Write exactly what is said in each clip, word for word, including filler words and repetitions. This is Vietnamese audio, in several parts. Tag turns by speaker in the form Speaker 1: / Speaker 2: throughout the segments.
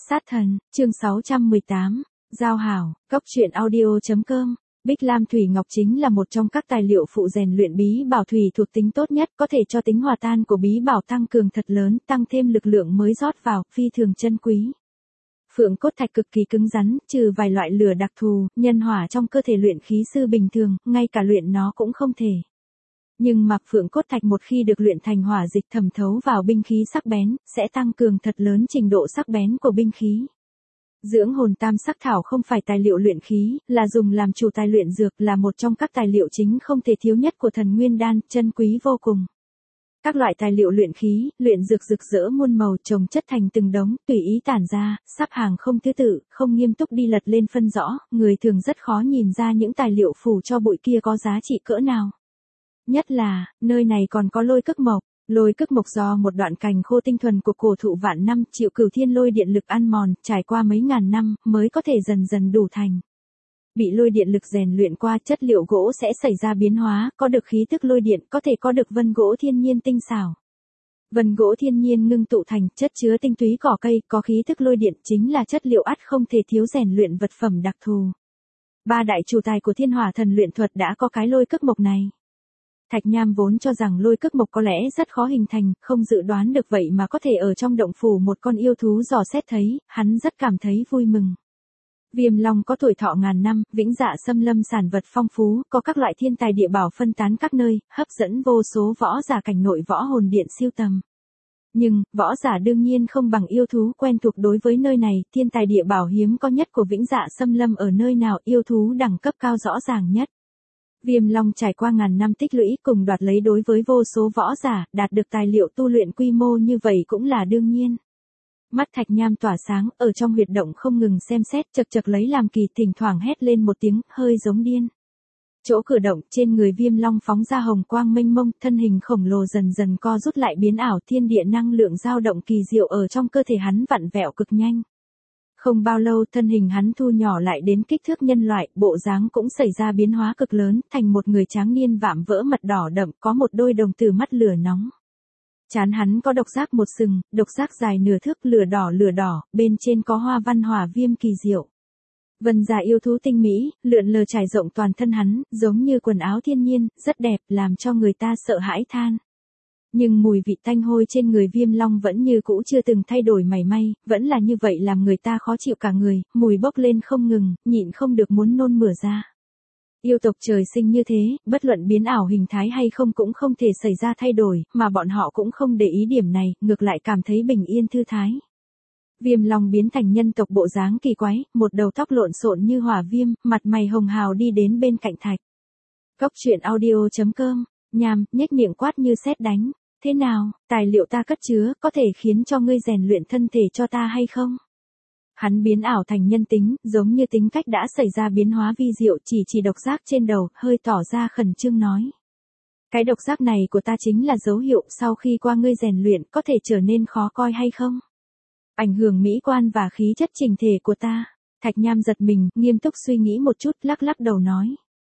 Speaker 1: Sát thần, chương sáu trăm mười tám, Giao hảo, Cốc truyện audio.com. Bích Lam Thủy Ngọc chính là một trong các tài liệu phụ rèn luyện bí bảo thủy thuộc tính tốt nhất, có thể cho tính hòa tan của bí bảo tăng cường thật lớn, tăng thêm lực lượng mới rót vào, phi thường chân quý. Phượng cốt thạch cực kỳ cứng rắn, trừ vài loại lửa đặc thù, nhân hỏa trong cơ thể luyện khí sư bình thường, ngay cả luyện nó cũng không thể. Nhưng mà phượng cốt thạch một khi được luyện thành hỏa dịch thẩm thấu vào binh khí sắc bén, sẽ tăng cường thật lớn trình độ sắc bén của binh khí. Dưỡng hồn tam sắc thảo không phải tài liệu luyện khí, là dùng làm chủ tài luyện dược, là một trong các tài liệu chính không thể thiếu nhất của thần nguyên đan, chân quý vô cùng. Các loại tài liệu luyện khí, luyện dược rực rỡ muôn màu chồng chất thành từng đống, tùy ý tản ra, sắp hàng không thứ tự, không nghiêm túc đi lật lên phân rõ, người thường rất khó nhìn ra những tài liệu phủ cho bụi kia có giá trị cỡ nào. Nhất là, nơi này còn có lôi cức mộc. Lôi cức mộc do một đoạn cành khô tinh thuần của cổ thụ vạn năm chịu cửu thiên lôi điện lực ăn mòn, trải qua mấy ngàn năm, mới có thể dần dần đủ thành. Bị lôi điện lực rèn luyện qua, chất liệu gỗ sẽ xảy ra biến hóa, có được khí tức lôi điện, có thể có được vân gỗ thiên nhiên tinh xảo. Vân gỗ thiên nhiên ngưng tụ thành chất chứa tinh túy cỏ cây, có khí tức lôi điện, chính là chất liệu ắt không thể thiếu rèn luyện vật phẩm đặc thù. Ba đại chủ tài của thiên hỏa thần luyện thuật đã có cái lôi cức mộc này. Thạch Nham vốn cho rằng lôi cức mộc có lẽ rất khó hình thành, không dự đoán được vậy mà có thể ở trong động phủ một con yêu thú dò xét thấy, hắn rất cảm thấy vui mừng. Viêm long có tuổi thọ ngàn năm, vĩnh dạ xâm lâm sản vật phong phú, có các loại thiên tài địa bảo phân tán các nơi, hấp dẫn vô số võ giả cảnh nội võ hồn điện siêu tầm. Nhưng, võ giả đương nhiên không bằng yêu thú quen thuộc đối với nơi này, thiên tài địa bảo hiếm có nhất của vĩnh dạ xâm lâm ở nơi nào, yêu thú đẳng cấp cao rõ ràng nhất. Viêm long trải qua ngàn năm tích lũy cùng đoạt lấy đối với vô số võ giả, đạt được tài liệu tu luyện quy mô như vậy cũng là đương nhiên. Mắt Thạch Nham tỏa sáng, ở trong huyệt động không ngừng xem xét, chật chật lấy làm kỳ, thỉnh thoảng hét lên một tiếng, hơi giống điên. Chỗ cửa động, trên người viêm long phóng ra hồng quang mênh mông, thân hình khổng lồ dần dần co rút lại biến ảo, thiên địa năng lượng dao động kỳ diệu ở trong cơ thể hắn vặn vẹo cực nhanh. Không bao lâu thân hình hắn thu nhỏ lại đến kích thước nhân loại, bộ dáng cũng xảy ra biến hóa cực lớn, thành một người tráng niên vạm vỡ mật đỏ đậm, có một đôi đồng tử mắt lửa nóng. Trán hắn có độc giác một sừng, độc giác dài nửa thước, lửa đỏ lửa đỏ, bên trên có hoa văn hỏa viêm kỳ diệu. Vân dạ yêu thú tinh mỹ, lượn lờ trải rộng toàn thân hắn, giống như quần áo thiên nhiên, rất đẹp, làm cho người ta sợ hãi than. Nhưng mùi vị tanh hôi trên người viêm long vẫn như cũ chưa từng thay đổi mảy may, vẫn là như vậy làm người ta khó chịu cả người, mùi bốc lên không ngừng, nhịn không được muốn nôn mửa ra. Yêu tộc trời sinh như thế, bất luận biến ảo hình thái hay không cũng không thể xảy ra thay đổi, mà bọn họ cũng không để ý điểm này, ngược lại cảm thấy bình yên thư thái. Viêm long biến thành nhân tộc bộ dáng kỳ quái, một đầu tóc lộn xộn như hỏa viêm, mặt mày hồng hào đi đến bên cạnh Thạch. Cốc truyện audio.com, Nham, nhếch miệng quát như sét đánh. Thế nào, tài liệu ta cất chứa, có thể khiến cho ngươi rèn luyện thân thể cho ta hay không? Hắn biến ảo thành nhân tính, giống như tính cách đã xảy ra biến hóa vi diệu, chỉ chỉ độc giác trên đầu, hơi tỏ ra khẩn trương nói. Cái độc giác này của ta chính là dấu hiệu sau khi qua ngươi rèn luyện có thể trở nên khó coi hay không? Ảnh hưởng mỹ quan và khí chất chỉnh thể của ta. Thạch Nham giật mình, nghiêm túc suy nghĩ một chút, lắc lắc đầu nói.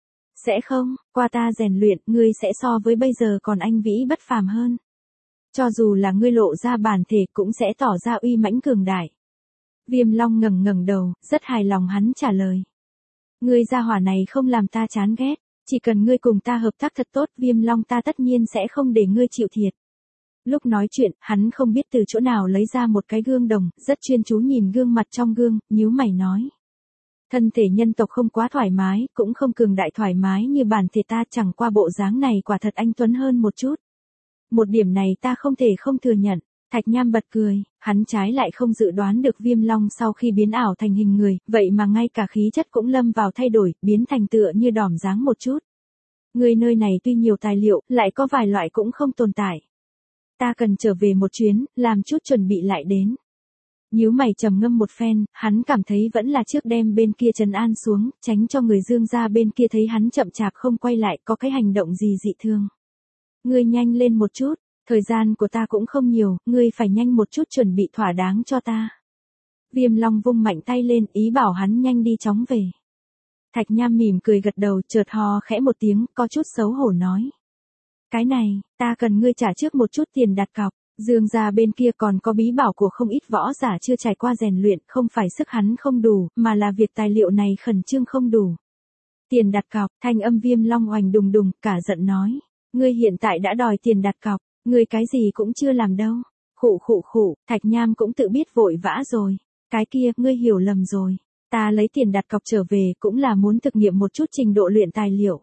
Speaker 1: Sẽ không, qua ta rèn luyện, ngươi sẽ so với bây giờ còn anh vĩ bất phàm hơn. Cho dù là ngươi lộ ra bản thể cũng sẽ tỏ ra uy mãnh cường đại. Viêm long ngẩng ngẩng đầu, rất hài lòng hắn trả lời. Ngươi gia hỏa này không làm ta chán ghét, chỉ cần ngươi cùng ta hợp tác thật tốt, viêm long ta tất nhiên sẽ không để ngươi chịu thiệt. Lúc nói chuyện, hắn không biết từ chỗ nào lấy ra một cái gương đồng, rất chuyên chú nhìn gương mặt trong gương, nhíu mày nói. Thân thể nhân tộc không quá thoải mái, cũng không cường đại thoải mái như bản thể ta, chẳng qua bộ dáng này quả thật anh tuấn hơn một chút. Một điểm này ta không thể không thừa nhận. Thạch Nham bật cười, hắn trái lại không dự đoán được viêm long sau khi biến ảo thành hình người, vậy mà ngay cả khí chất cũng lâm vào thay đổi, biến thành tựa như đỏm dáng một chút. Người nơi này tuy nhiều tài liệu, lại có vài loại cũng không tồn tại. Ta cần trở về một chuyến, làm chút chuẩn bị lại đến. Nhíu mày trầm ngâm một phen, hắn cảm thấy vẫn là trước đem bên kia trấn an xuống, tránh cho người Dương gia bên kia thấy hắn chậm chạp không quay lại, có cái hành động gì dị thương. Ngươi nhanh lên một chút, thời gian của ta cũng không nhiều, ngươi phải nhanh một chút chuẩn bị thỏa đáng cho ta. Viêm long vung mạnh tay lên, ý bảo hắn nhanh đi chóng về. Thạch Nham mỉm cười gật đầu, chợt ho khẽ một tiếng, có chút xấu hổ nói. Cái này, ta cần ngươi trả trước một chút tiền đặt cọc. Dương gia bên kia còn có bí bảo của không ít võ giả chưa trải qua rèn luyện, không phải sức hắn không đủ, mà là việc tài liệu này khẩn trương không đủ. Tiền đặt cọc, thanh âm Viêm Long oành đùng đùng, cả giận nói. Ngươi hiện tại đã đòi tiền đặt cọc, ngươi cái gì cũng chưa làm đâu. Khụ khụ khụ, Thạch Nham cũng tự biết vội vã rồi. Cái kia, ngươi hiểu lầm rồi. Ta lấy tiền đặt cọc trở về cũng là muốn thực nghiệm một chút trình độ luyện tài liệu.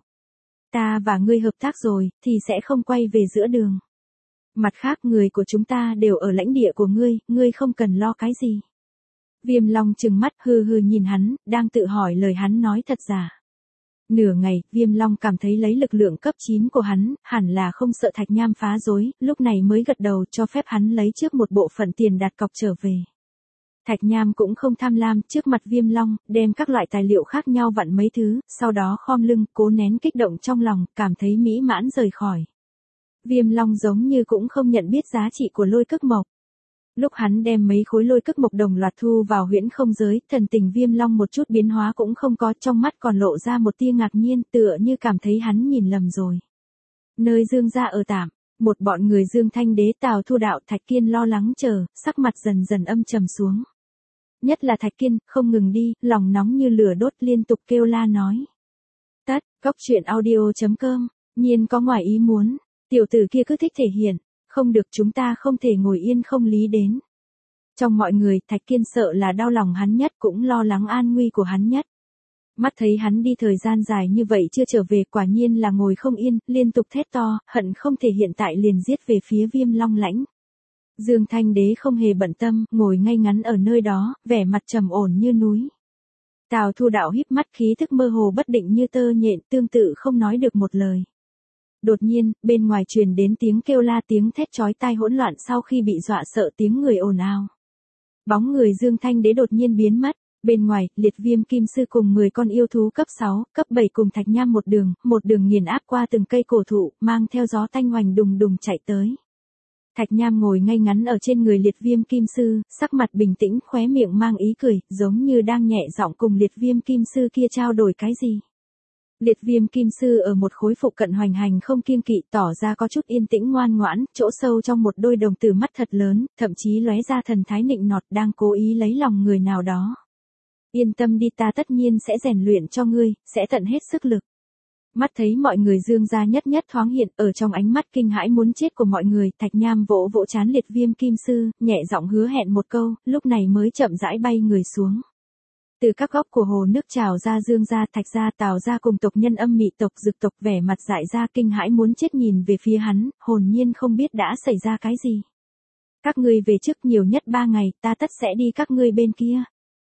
Speaker 1: Ta và ngươi hợp tác rồi, thì sẽ không quay về giữa đường. Mặt khác người của chúng ta đều ở lãnh địa của ngươi, ngươi không cần lo cái gì. Viêm Long trừng mắt hừ hừ nhìn hắn, đang tự hỏi lời hắn nói thật giả. Nửa ngày, Viêm Long cảm thấy lấy lực lượng cấp chín của hắn, hẳn là không sợ Thạch Nham phá rối, lúc này mới gật đầu cho phép hắn lấy trước một bộ phận tiền đặt cọc trở về. Thạch Nham cũng không tham lam, trước mặt Viêm Long, đem các loại tài liệu khác nhau vặn mấy thứ, sau đó khom lưng, cố nén kích động trong lòng, cảm thấy mỹ mãn rời khỏi. Viêm Long giống như cũng không nhận biết giá trị của lôi cức mộc. Lúc hắn đem mấy khối lôi cức mộc đồng loạt thu vào huyễn không giới, thần tình Viêm Long một chút biến hóa cũng không có, trong mắt còn lộ ra một tia ngạc nhiên, tựa như cảm thấy hắn nhìn lầm rồi. Nơi Dương gia ở tạm, một bọn người Dương Thanh Đế, Tào Thu Đạo, Thạch Kiên lo lắng chờ, sắc mặt dần dần âm trầm xuống. Nhất là Thạch Kiên, không ngừng đi, lòng nóng như lửa đốt liên tục kêu la nói. Tắt, cóc truyện audio chấm com, nhiên có ngoài ý muốn, tiểu tử kia cứ thích thể hiện, không được chúng ta không thể ngồi yên không lý đến. Trong mọi người, Thạch Kiên sợ là đau lòng hắn nhất cũng lo lắng an nguy của hắn nhất. Mắt thấy hắn đi thời gian dài như vậy chưa trở về quả nhiên là ngồi không yên, liên tục thét to, hận không thể hiện tại liền giết về phía Viêm Long lãnh. Dương Thanh Đế không hề bận tâm, ngồi ngay ngắn ở nơi đó, vẻ mặt trầm ổn như núi. Tào Thu Đạo híp mắt khí thức mơ hồ bất định như tơ nhện, tương tự không nói được một lời. Đột nhiên, bên ngoài truyền đến tiếng kêu la tiếng thét chói tai hỗn loạn sau khi bị dọa sợ tiếng người ồn ào. Bóng người Dương Thanh Đế đột nhiên biến mất, bên ngoài, Liệt Viêm Kim Sư cùng mười con yêu thú cấp sáu, cấp bảy cùng Thạch Nham một đường, một đường nghiền áp qua từng cây cổ thụ, mang theo gió tanh hoành đùng đùng chạy tới. Thạch Nham ngồi ngay ngắn ở trên người Liệt Viêm Kim Sư, sắc mặt bình tĩnh, khóe miệng mang ý cười, giống như đang nhẹ giọng cùng Liệt Viêm Kim Sư kia trao đổi cái gì. Liệt Viêm Kim Sư ở một khối phụ cận hoành hành không kiêng kỵ, tỏ ra có chút yên tĩnh ngoan ngoãn, chỗ sâu trong một đôi đồng tử mắt thật lớn, thậm chí lóe ra thần thái nịnh nọt đang cố ý lấy lòng người nào đó. Yên tâm đi, ta tất nhiên sẽ rèn luyện cho ngươi, sẽ tận hết sức lực. Mắt thấy mọi người Dương gia nhất nhất thoáng hiện, ở trong ánh mắt kinh hãi muốn chết của mọi người, Thạch Nham vỗ vỗ trán Liệt Viêm Kim Sư, nhẹ giọng hứa hẹn một câu, lúc này mới chậm rãi bay người xuống. Từ các góc của hồ nước trào ra Dương gia, Thạch gia, Tào gia cùng tộc nhân Âm Mị tộc, Dực tộc vẻ mặt dại ra kinh hãi muốn chết nhìn về phía hắn, hồn nhiên không biết đã xảy ra cái gì. Các ngươi về trước nhiều nhất ba ngày, ta tất sẽ đi các ngươi bên kia.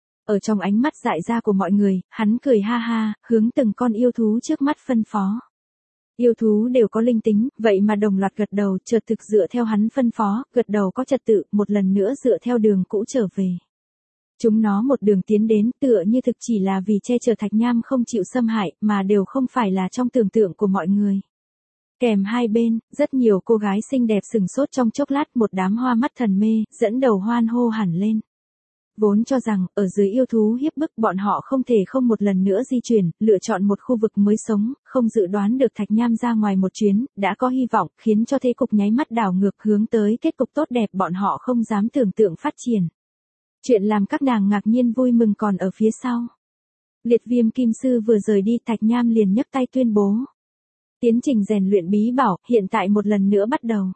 Speaker 1: Ở trong ánh mắt dại ra của mọi người, hắn cười ha ha, hướng từng con yêu thú trước mắt phân phó. Yêu thú đều có linh tính, vậy mà đồng loạt gật đầu, chợt thực dựa theo hắn phân phó, gật đầu có trật tự, một lần nữa dựa theo đường cũ trở về. Chúng nó một đường tiến đến, tựa như thực chỉ là vì che chở Thạch Nham không chịu xâm hại, mà đều không phải là trong tưởng tượng của mọi người. Kèm hai bên, rất nhiều cô gái xinh đẹp sừng sốt trong chốc lát, một đám hoa mắt thần mê, dẫn đầu hoan hô hẳn lên. Vốn cho rằng, ở dưới yêu thú hiếp bức bọn họ không thể không một lần nữa di chuyển, lựa chọn một khu vực mới sống, không dự đoán được Thạch Nham ra ngoài một chuyến, đã có hy vọng, khiến cho thế cục nháy mắt đảo ngược hướng tới kết cục tốt đẹp bọn họ không dám tưởng tượng phát triển. Chuyện làm các nàng ngạc nhiên vui mừng còn ở phía sau. Liệt Viêm Kim Sư vừa rời đi, Thạch Nham liền nhấc tay tuyên bố. Tiến trình rèn luyện bí bảo, hiện tại một lần nữa bắt đầu.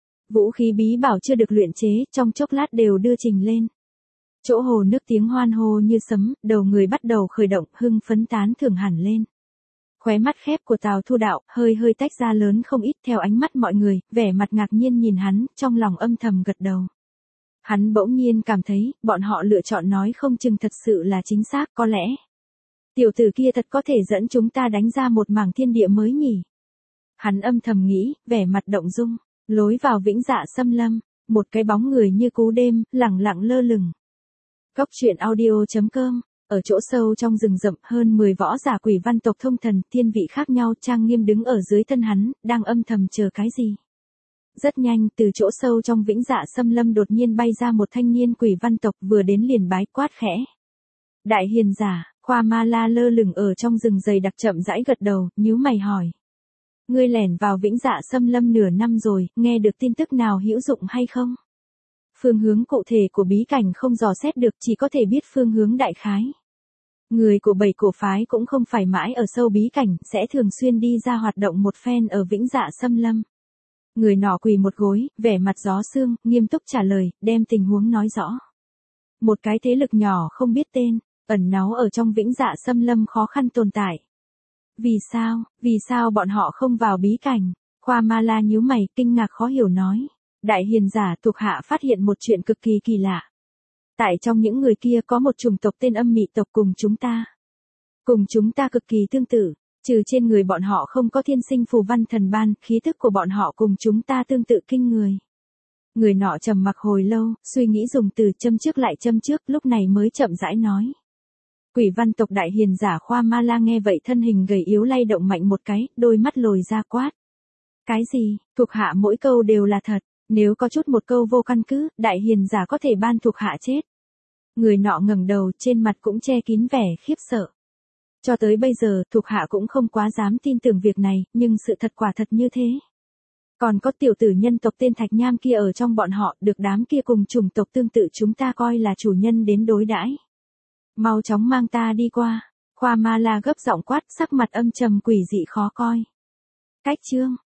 Speaker 1: Vũ khí bí bảo chưa được luyện chế, trong chốc lát đều đưa trình lên. Chỗ hồ nước tiếng hoan hô như sấm, đầu người bắt đầu khởi động, hưng phấn tán thưởng hẳn lên. Khóe mắt khép của Tào Thu Đạo, hơi hơi tách ra lớn không ít theo ánh mắt mọi người, vẻ mặt ngạc nhiên nhìn hắn, trong lòng âm thầm gật đầu. Hắn bỗng nhiên cảm thấy, bọn họ lựa chọn nói không chừng thật sự là chính xác, có lẽ. Tiểu tử kia thật có thể dẫn chúng ta đánh ra một mảng thiên địa mới nhỉ. Hắn âm thầm nghĩ, vẻ mặt động dung, lối vào Vĩnh Dạ Xâm Lâm, một cái bóng người như cú đêm, lẳng lặng lơ lửng. Cóc truyện audio chấm com, ở chỗ sâu trong rừng rậm hơn mười võ giả Quỷ Văn tộc thông thần, thiên vị khác nhau trang nghiêm đứng ở dưới thân hắn, đang âm thầm chờ cái gì. Rất nhanh, từ chỗ sâu trong Vĩnh Dạ Xâm Lâm đột nhiên bay ra một thanh niên Quỷ Văn tộc vừa đến liền bái quát khẽ. Đại hiền giả, Khoa Ma La lơ lửng ở trong rừng dày đặc chậm rãi gật đầu, nhíu mày hỏi. Ngươi lẻn vào Vĩnh Dạ Xâm Lâm nửa năm rồi, nghe được tin tức nào hữu dụng hay không? Phương hướng cụ thể của bí cảnh không dò xét được, chỉ có thể biết phương hướng đại khái. Người của bảy cổ phái cũng không phải mãi ở sâu bí cảnh, sẽ thường xuyên đi ra hoạt động một phen ở Vĩnh Dạ Xâm Lâm. Người nọ quỳ một gối, vẻ mặt gió sương, nghiêm túc trả lời, đem tình huống nói rõ. Một cái thế lực nhỏ không biết tên, ẩn náu ở trong Vĩnh Dạ Xâm Lâm khó khăn tồn tại. Vì sao, vì sao bọn họ không vào bí cảnh? Khoa Ma La nhíu mày, kinh ngạc khó hiểu nói. Đại hiền giả thuộc hạ phát hiện một chuyện cực kỳ kỳ lạ. Tại trong những người kia có một chủng tộc tên âm mị tộc cùng chúng ta. Cùng chúng ta cực kỳ tương tự, trừ trên người bọn họ không có thiên sinh phù văn thần ban, khí thức của bọn họ cùng chúng ta tương tự kinh người. Người nọ trầm mặc hồi lâu, suy nghĩ dùng từ châm trước lại châm trước, lúc này mới chậm rãi nói. Quỷ văn tộc đại hiền giả Khoa Ma La nghe vậy thân hình gầy yếu lay động mạnh một cái, đôi mắt lồi ra quát. Cái gì, thuộc hạ mỗi câu đều là thật, nếu có chút một câu vô căn cứ, đại hiền giả có thể ban thuộc hạ chết. Người nọ ngẩng đầu, trên mặt cũng che kín vẻ khiếp sợ. Cho tới bây giờ, thuộc hạ cũng không quá dám tin tưởng việc này, nhưng sự thật quả thật như thế. Còn có tiểu tử nhân tộc tên Thạch Nham kia ở trong bọn họ, được đám kia cùng chủng tộc tương tự chúng ta coi là chủ nhân đến đối đãi. Mau chóng mang ta đi qua. Khoa Ma La gấp giọng quát, sắc mặt âm trầm quỷ dị khó coi. Cách chương